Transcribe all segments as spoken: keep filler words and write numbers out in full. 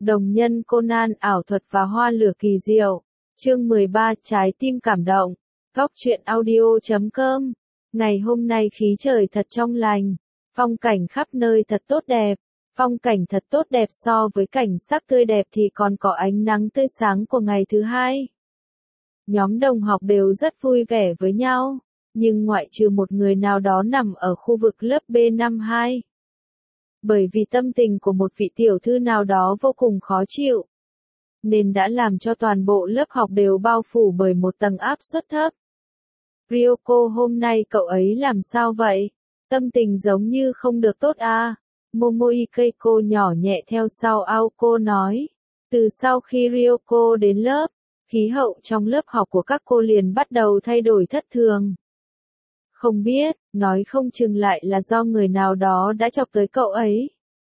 Đồng nhân Conan ảo thuật và hoa lửa kỳ diệu. Chương mười ba Trái tim cảm động. Góc truyện audio chấm com. Ngày hôm nay khí trời thật trong lành. Phong cảnh khắp nơi thật tốt đẹp. Phong cảnh thật tốt đẹp so với cảnh sắc tươi đẹp thì còn có ánh nắng tươi sáng của ngày thứ hai. Nhóm đồng học đều rất vui vẻ với nhau, nhưng ngoại trừ một người nào đó nằm ở khu vực lớp B năm hai. Bởi vì tâm tình của một vị tiểu thư nào đó vô cùng khó chịu, nên đã làm cho toàn bộ lớp học đều bao phủ bởi một tầng áp suất thấp. Ryoko, hôm nay cậu ấy làm sao vậy? Tâm tình giống như không được tốt à? Momoi Keiko nhỏ nhẹ theo sau Aoko nói. Từ sau khi Ryoko đến lớp, khí hậu trong lớp học của các cô liền bắt đầu thay đổi thất thường. Không biết, nói không chừng lại là do người nào đó đã chọc tới cậu ấy.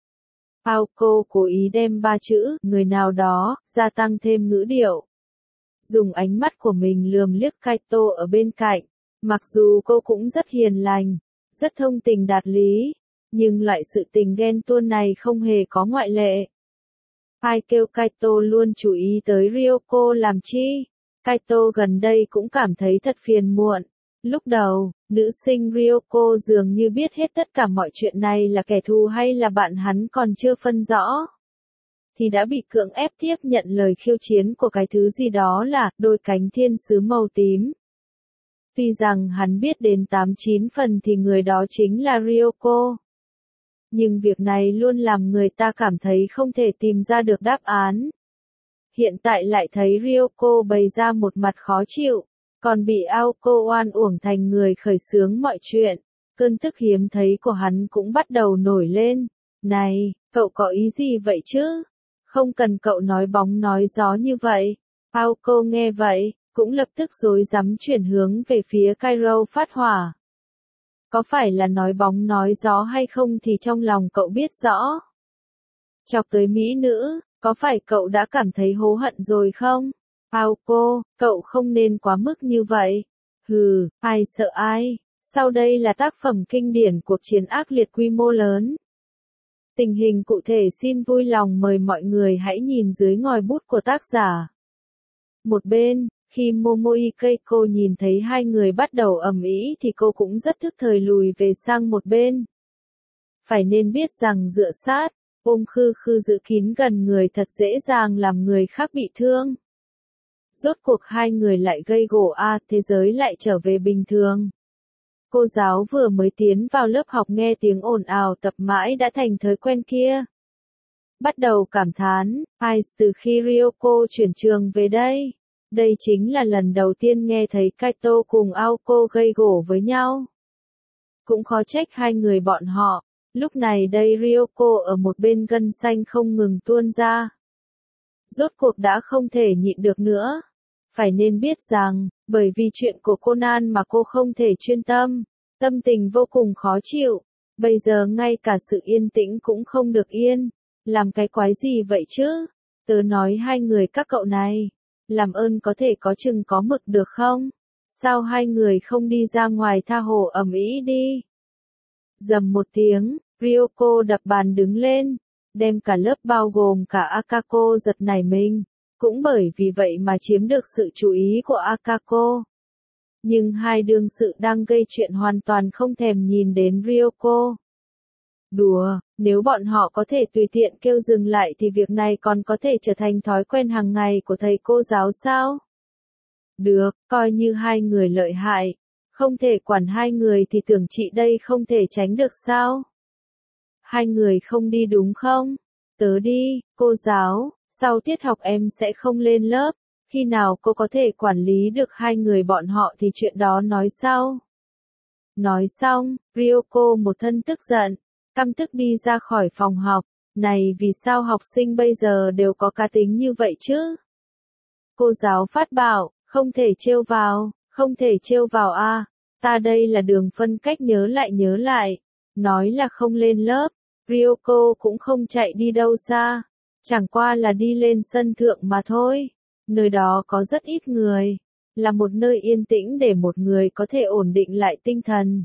Aoko cố ý đem ba chữ, người nào đó, gia tăng thêm ngữ điệu. Dùng ánh mắt của mình lườm liếc Kaito ở bên cạnh. Mặc dù cô cũng rất hiền lành, rất thông tình đạt lý, nhưng loại sự tình ghen tuông này không hề có ngoại lệ. Ai kêu Kaito luôn chú ý tới Ryoko làm chi? Kaito gần đây cũng cảm thấy thật phiền muộn. Lúc đầu, nữ sinh Ryoko dường như biết hết tất cả mọi chuyện này là kẻ thù hay là bạn hắn còn chưa phân rõ. Thì đã bị cưỡng ép tiếp nhận lời khiêu chiến của cái thứ gì đó là đôi cánh thiên sứ màu tím. Tuy rằng hắn biết đến tám chín phần thì người đó chính là Ryoko. Nhưng việc này luôn làm người ta cảm thấy không thể tìm ra được đáp án. Hiện tại lại thấy Ryoko bày ra một mặt khó chịu, còn bị Aoko oan uổng thành người khởi xướng mọi chuyện. Cơn tức hiếm thấy của hắn cũng bắt đầu nổi lên. Này, cậu có ý gì vậy chứ? Không cần cậu nói bóng nói gió như vậy. Aoko nghe vậy, cũng lập tức rối rắm chuyển hướng về phía Kairo phát hỏa. Có phải là nói bóng nói gió hay không thì trong lòng cậu biết rõ. Chọc tới mỹ nữ, có phải cậu đã cảm thấy hố hận rồi không? Aoko, cậu không nên quá mức như vậy. Hừ, ai sợ ai? Sau đây là tác phẩm kinh điển cuộc chiến ác liệt quy mô lớn. Tình hình cụ thể xin vui lòng mời mọi người hãy nhìn dưới ngòi bút của tác giả. Một bên, khi Momoi Keiko nhìn thấy hai người bắt đầu ầm ĩ thì cô cũng rất thức thời lùi về sang một bên. Phải nên biết rằng dựa sát, ôm khư khư giữ kín gần người thật dễ dàng làm người khác bị thương. Rốt cuộc hai người lại gây gổ a, thế giới lại trở về bình thường. Cô giáo vừa mới tiến vào lớp học nghe tiếng ồn ào tập mãi đã thành thói quen kia. Bắt đầu cảm thán, ai từ khi Ryoko chuyển trường về đây. Đây chính là lần đầu tiên nghe thấy Kaito cùng Aoko gây gổ với nhau. Cũng khó trách hai người bọn họ. Lúc này đây Ryoko ở một bên gân xanh không ngừng tuôn ra. Rốt cuộc đã không thể nhịn được nữa. Phải nên biết rằng, bởi vì chuyện của Conan mà cô không thể chuyên tâm, tâm tình vô cùng khó chịu. Bây giờ ngay cả sự yên tĩnh cũng không được yên. Làm cái quái gì vậy chứ? Tớ nói hai người các cậu này, làm ơn có thể có chừng có mực được không? Sao hai người không đi ra ngoài tha hồ ầm ĩ đi? Dầm một tiếng, Ryoko đập bàn đứng lên, đem cả lớp bao gồm cả Akako giật nảy mình, cũng bởi vì vậy mà chiếm được sự chú ý của Akako. Nhưng hai đương sự đang gây chuyện hoàn toàn không thèm nhìn đến Ryoko. Đùa, nếu bọn họ có thể tùy tiện kêu dừng lại thì việc này còn có thể trở thành thói quen hàng ngày của thầy cô giáo sao? Được, coi như hai người lợi hại. Không thể quản hai người thì tưởng chị đây không thể tránh được sao? Hai người không đi đúng không? Tớ đi, cô giáo, sau tiết học em sẽ không lên lớp. Khi nào cô có thể quản lý được hai người bọn họ thì chuyện đó nói sau. Nói xong, Ryoko một thân tức giận, căm tức đi ra khỏi phòng học. Này, vì sao học sinh bây giờ đều có cá tính như vậy chứ? Cô giáo phát bảo, không thể trêu vào, không thể trêu vào a. À. Ta đây là đường phân cách nhớ lại nhớ lại. Nói là không lên lớp, Ryoko cũng không chạy đi đâu xa. Chẳng qua là đi lên sân thượng mà thôi. Nơi đó có rất ít người. Là một nơi yên tĩnh để một người có thể ổn định lại tinh thần.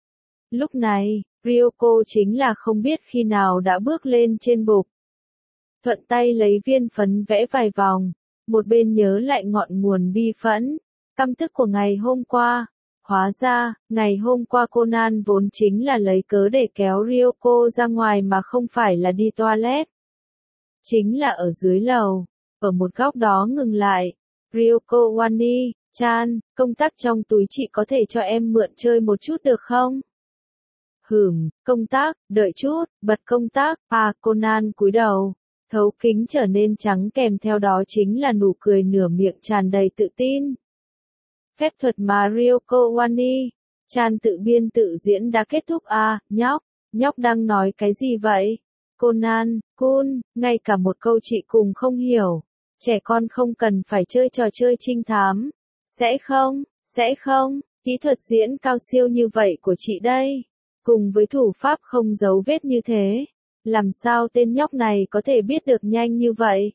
Lúc này, Ryoko chính là không biết khi nào đã bước lên trên bục. thuận tay lấy viên phấn vẽ vài vòng, một bên nhớ lại ngọn nguồn bi phẫn, căm tức của ngày hôm qua. Hóa ra, ngày hôm qua Conan vốn chính là lấy cớ để kéo Ryoko ra ngoài mà không phải là đi toilet. Chính là ở dưới lầu, ở một góc đó ngừng lại. Ryoko Wani, chan, công tắc trong túi chị có thể cho em mượn chơi một chút được không? Hửm, công tắc, đợi chút, bật công tắc. À, Conan cúi đầu, thấu kính trở nên trắng kèm theo đó chính là nụ cười nửa miệng tràn đầy tự tin. Phép thuật mà Ryoko Wani, chan tự biên tự diễn đã kết thúc à, nhóc, nhóc đang nói cái gì vậy? Conan, Kun, ngay cả một câu chị cùng không hiểu. Trẻ con không cần phải chơi trò chơi trinh thám. Sẽ không, sẽ không, kỹ thuật diễn cao siêu như vậy của chị đây. Cùng với thủ pháp không giấu vết như thế. Làm sao tên nhóc này có thể biết được nhanh như vậy?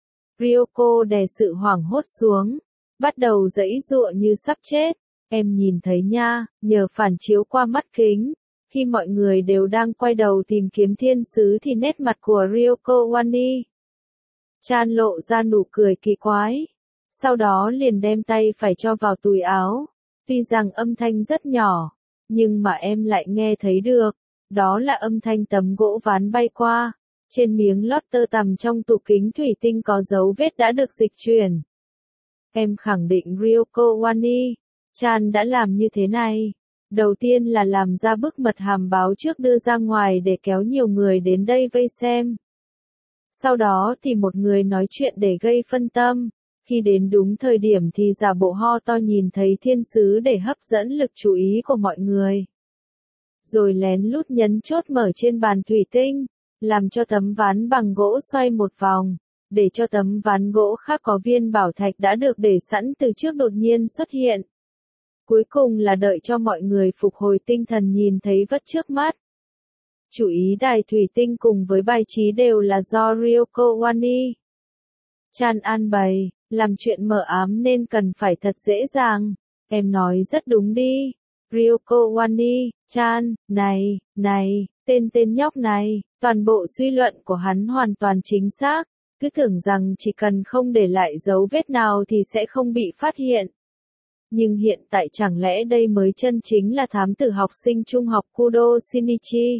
Ryoko đè sự hoảng hốt xuống. Bắt đầu giãy giụa như sắp chết. Em nhìn thấy nha, nhờ phản chiếu qua mắt kính. Khi mọi người đều đang quay đầu tìm kiếm thiên sứ thì nét mặt của Ryoko Wani chan lộ ra nụ cười kỳ quái. Sau đó liền đem tay phải cho vào túi áo. Tuy rằng âm thanh rất nhỏ, nhưng mà em lại nghe thấy được. Đó là âm thanh tấm gỗ ván bay qua. Trên miếng lót tơ tằm trong tủ kính thủy tinh có dấu vết đã được dịch chuyển. Em khẳng định Ryoko Wani chan đã làm như thế này. Đầu tiên là làm ra bức mật hàm báo trước đưa ra ngoài để kéo nhiều người đến đây vây xem. Sau đó thì một người nói chuyện để gây phân tâm. Khi đến đúng thời điểm thì giả bộ ho to nhìn thấy thiên sứ để hấp dẫn lực chú ý của mọi người. Rồi lén lút nhấn chốt mở trên bàn thủy tinh, làm cho tấm ván bằng gỗ xoay một vòng, để cho tấm ván gỗ khác có viên bảo thạch đã được để sẵn từ trước đột nhiên xuất hiện. Cuối cùng là đợi cho mọi người phục hồi tinh thần nhìn thấy vật trước mắt. Chủ ý đài thủy tinh cùng với bài trí đều là do Ryoko Wani chan an bày, làm chuyện mờ ám nên cần phải thật dễ dàng. Em nói rất đúng đi. Ryoko Wani chan, này, này, tên tên nhóc này, toàn bộ suy luận của hắn hoàn toàn chính xác. Cứ tưởng rằng chỉ cần không để lại dấu vết nào thì sẽ không bị phát hiện. Nhưng hiện tại chẳng lẽ đây mới chân chính là thám tử học sinh trung học Kudo Shinichi?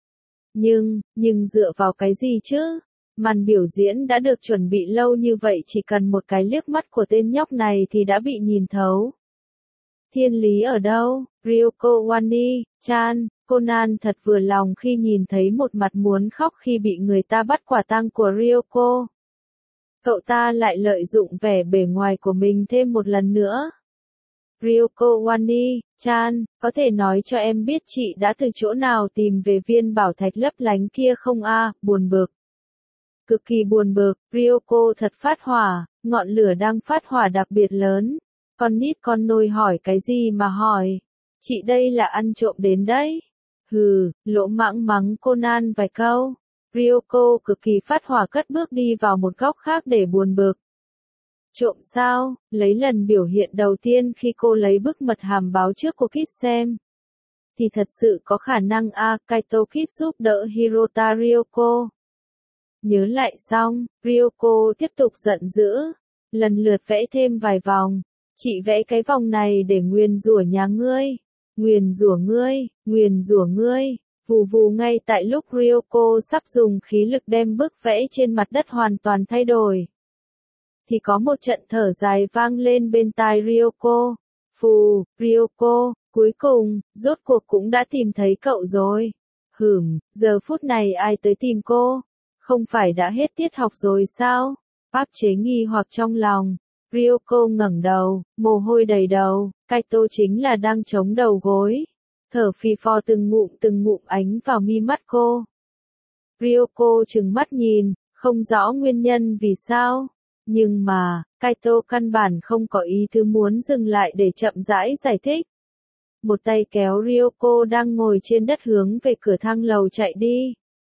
Nhưng, nhưng dựa vào cái gì chứ? Màn biểu diễn đã được chuẩn bị lâu như vậy chỉ cần một cái liếc mắt của tên nhóc này thì đã bị nhìn thấu. Thiên lý ở đâu? Ryoko Wani chan, Conan thật vừa lòng khi nhìn thấy một mặt muốn khóc khi bị người ta bắt quả tang của Ryoko. Cậu ta lại lợi dụng vẻ bề ngoài của mình thêm một lần nữa. Ryoko Wani chan, có thể nói cho em biết chị đã từ chỗ nào tìm về viên bảo thạch lấp lánh kia không a? À, buồn bực. Cực kỳ buồn bực, Ryoko thật phát hỏa, ngọn lửa đang phát hỏa đặc biệt lớn. Con nít con nôi hỏi cái gì mà hỏi? Chị đây là ăn trộm đến đấy. Hừ, lỗ mãng mắng Conan vài câu. Ryoko cực kỳ phát hỏa cất bước đi vào một góc khác để buồn bực. Trộm sao? Lấy lần biểu hiện đầu tiên khi cô lấy bức mật hàm báo trước của Kid xem. Thì thật sự có khả năng a, Kaito Kid giúp đỡ Hirota Ryoko. Nhớ lại xong, Ryoko tiếp tục giận dữ. Lần lượt vẽ thêm vài vòng. Chị vẽ cái vòng này để nguyền rủa nhà ngươi. Nguyền rủa ngươi, nguyền rủa ngươi. Vù vù ngay tại lúc Ryoko sắp dùng khí lực đem bức vẽ trên mặt đất hoàn toàn thay đổi. Thì có một trận thở dài vang lên bên tai Ryoko. Phù, Ryoko, cuối cùng, rốt cuộc cũng đã tìm thấy cậu rồi. Hửm, giờ phút này ai tới tìm cô? Không phải đã hết tiết học rồi sao? Áp chế nghi hoặc trong lòng. Ryoko ngẩng đầu, mồ hôi đầy đầu, Kaito chính là đang chống đầu gối. Thở phì phò từng ngụm từng ngụm ánh vào mi mắt cô. Ryoko trừng mắt nhìn, không rõ nguyên nhân vì sao. Nhưng mà, Kaito căn bản không có ý tứ muốn dừng lại để chậm rãi giải thích. Một tay kéo Ryoko đang ngồi trên đất hướng về cửa thang lầu chạy đi.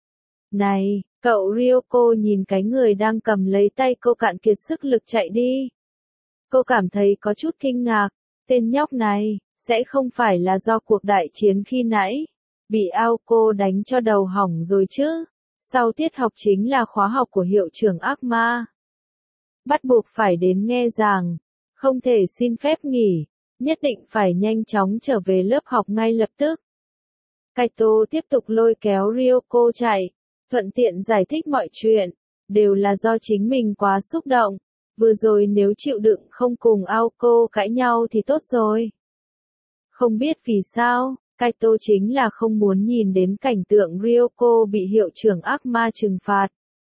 Này, cậu Ryoko nhìn cái người đang cầm lấy tay cô cạn kiệt sức lực chạy đi. Cô cảm thấy có chút kinh ngạc, tên nhóc này, sẽ không phải là do cuộc đại chiến khi nãy, bị Aoko đánh cho đầu hỏng rồi chứ? Sau tiết học chính là khóa học của hiệu trưởng ác ma. Bắt buộc phải đến nghe giảng, không thể xin phép nghỉ, nhất định phải nhanh chóng trở về lớp học ngay lập tức. Kaito tiếp tục lôi kéo Ryoko chạy, thuận tiện giải thích mọi chuyện, đều là do chính mình quá xúc động, vừa rồi nếu chịu đựng không cùng Aoko cãi nhau thì tốt rồi. Không biết vì sao, Kaito chính là không muốn nhìn đến cảnh tượng Ryoko bị hiệu trưởng ác ma trừng phạt.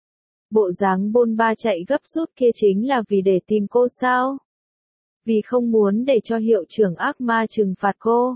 Bộ dáng bôn ba chạy gấp rút kia chính là vì để tìm cô sao? Vì không muốn để cho hiệu trưởng ác ma trừng phạt cô.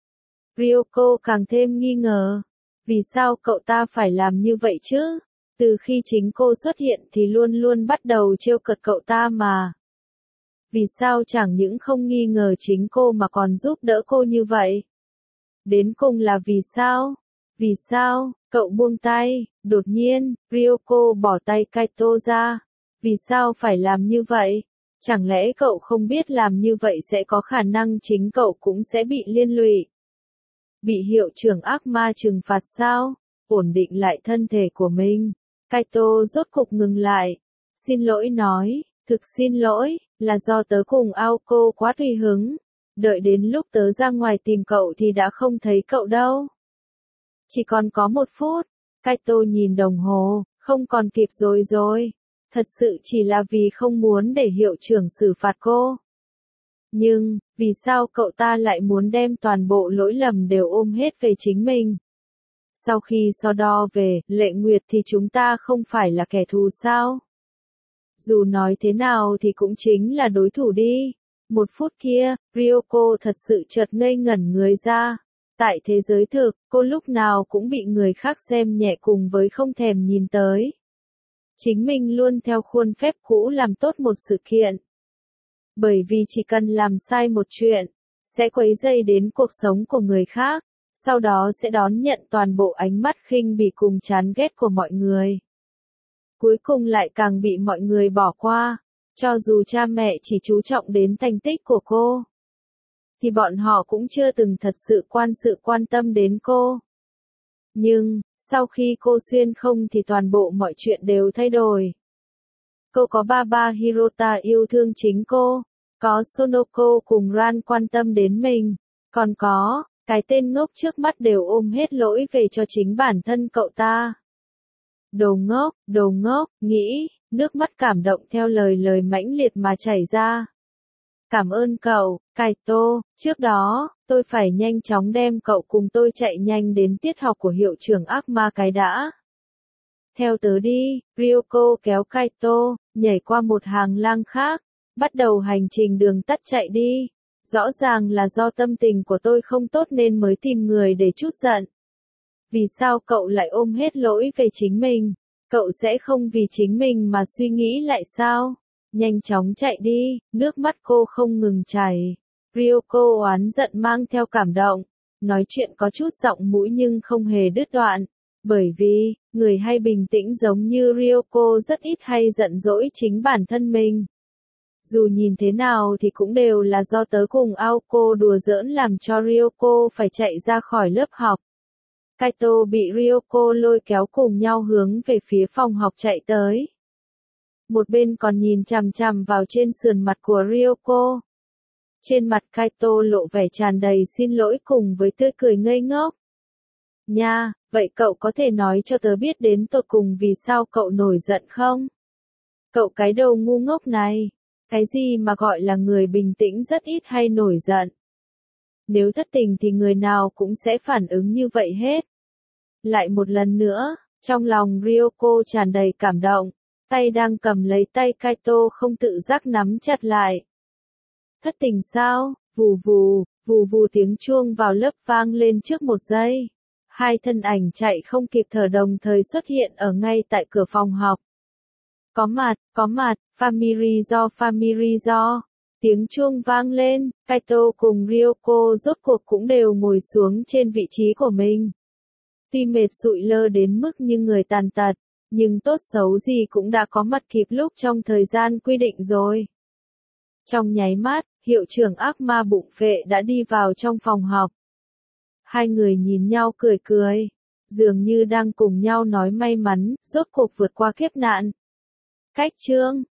Ryoko càng thêm nghi ngờ. Vì sao cậu ta phải làm như vậy chứ? Từ khi chính cô xuất hiện thì luôn luôn bắt đầu trêu cợt cậu ta mà. Vì sao chẳng những không nghi ngờ chính cô mà còn giúp đỡ cô như vậy? Đến cùng là vì sao? Vì sao? Cậu buông tay, đột nhiên, Ryoko bỏ tay Kaito ra. Vì sao phải làm như vậy? Chẳng lẽ cậu không biết làm như vậy sẽ có khả năng chính cậu cũng sẽ bị liên lụy? Bị hiệu trưởng ác ma trừng phạt sao? Ổn định lại thân thể của mình. Kaito rốt cục ngừng lại. Xin lỗi nói, thực xin lỗi, là do tớ cùng Aoko quá tùy hứng. Đợi đến lúc tớ ra ngoài tìm cậu thì đã không thấy cậu đâu. Chỉ còn có một phút. Kaito nhìn đồng hồ, không còn kịp rồi rồi. Thật sự chỉ là vì không muốn để hiệu trưởng xử phạt cô. Nhưng, vì sao cậu ta lại muốn đem toàn bộ lỗi lầm đều ôm hết về chính mình? Sau khi so đo về Lệ Nguyệt thì chúng ta không phải là kẻ thù sao? Dù nói thế nào thì cũng chính là đối thủ đi. Một phút kia, Ryoko thật sự chợt ngây ngẩn người ra. Tại thế giới thực, cô lúc nào cũng bị người khác xem nhẹ cùng với không thèm nhìn tới. Chính mình luôn theo khuôn phép cũ làm tốt một sự kiện. Bởi vì chỉ cần làm sai một chuyện, sẽ quấy rầy đến cuộc sống của người khác, sau đó sẽ đón nhận toàn bộ ánh mắt khinh bỉ cùng chán ghét của mọi người. Cuối cùng lại càng bị mọi người bỏ qua, cho dù cha mẹ chỉ chú trọng đến thành tích của cô, thì bọn họ cũng chưa từng thật sự quan sự quan tâm đến cô. Nhưng, sau khi cô xuyên không thì toàn bộ mọi chuyện đều thay đổi. Cô có Baba Hirota yêu thương chính cô, có Sonoko cùng Ran quan tâm đến mình, còn có, cái tên ngốc trước mắt đều ôm hết lỗi về cho chính bản thân cậu ta. Đồ ngốc, đồ ngốc, nghĩ, nước mắt cảm động theo lời lời mãnh liệt mà chảy ra. Cảm ơn cậu, Kaito, trước đó, tôi phải nhanh chóng đem cậu cùng tôi chạy nhanh đến tiết học của hiệu trưởng ác ma cái đã. Theo tớ đi, Ryoko kéo Kaito, nhảy qua một hàng lang khác, bắt đầu hành trình đường tắt chạy đi. Rõ ràng là do tâm tình của tôi không tốt nên mới tìm người để trút giận. Vì sao cậu lại ôm hết lỗi về chính mình? Cậu sẽ không vì chính mình mà suy nghĩ lại sao? Nhanh chóng chạy đi, nước mắt cô không ngừng chảy. Ryoko oán giận mang theo cảm động, nói chuyện có chút giọng mũi nhưng không hề đứt đoạn. Bởi vì, người hay bình tĩnh giống như Ryoko rất ít hay giận dỗi chính bản thân mình. Dù nhìn thế nào thì cũng đều là do tớ cùng Aoko đùa giỡn làm cho Ryoko phải chạy ra khỏi lớp học. Kaito bị Ryoko lôi kéo cùng nhau hướng về phía phòng học chạy tới. Một bên còn nhìn chằm chằm vào trên sườn mặt của Ryoko. Trên mặt Kaito lộ vẻ tràn đầy xin lỗi cùng với tươi cười ngây ngốc. Nha, vậy cậu có thể nói cho tớ biết đến tột cùng vì sao cậu nổi giận không? Cậu cái đầu ngu ngốc này, cái gì mà gọi là người bình tĩnh rất ít hay nổi giận? Nếu thất tình thì người nào cũng sẽ phản ứng như vậy hết. Lại một lần nữa, trong lòng Ryoko tràn đầy cảm động, tay đang cầm lấy tay Kaito không tự giác nắm chặt lại. Thất tình sao? Vù vù, vù vù tiếng chuông vào lớp vang lên trước một giây. Hai thân ảnh chạy không kịp thở đồng thời xuất hiện ở ngay tại cửa phòng học. Có mặt, có mặt, Famirizo Famirizo. Tiếng chuông vang lên, Kaito cùng Ryoko rốt cuộc cũng đều ngồi xuống trên vị trí của mình. Tuy mệt sụi lơ đến mức như người tàn tật, nhưng tốt xấu gì cũng đã có mặt kịp lúc trong thời gian quy định rồi. Trong nháy mắt, hiệu trưởng ác ma bụng phệ đã đi vào trong phòng học. Hai người nhìn nhau cười cười. dường như đang cùng nhau nói may mắn, rốt cuộc vượt qua kiếp nạn. Cách chương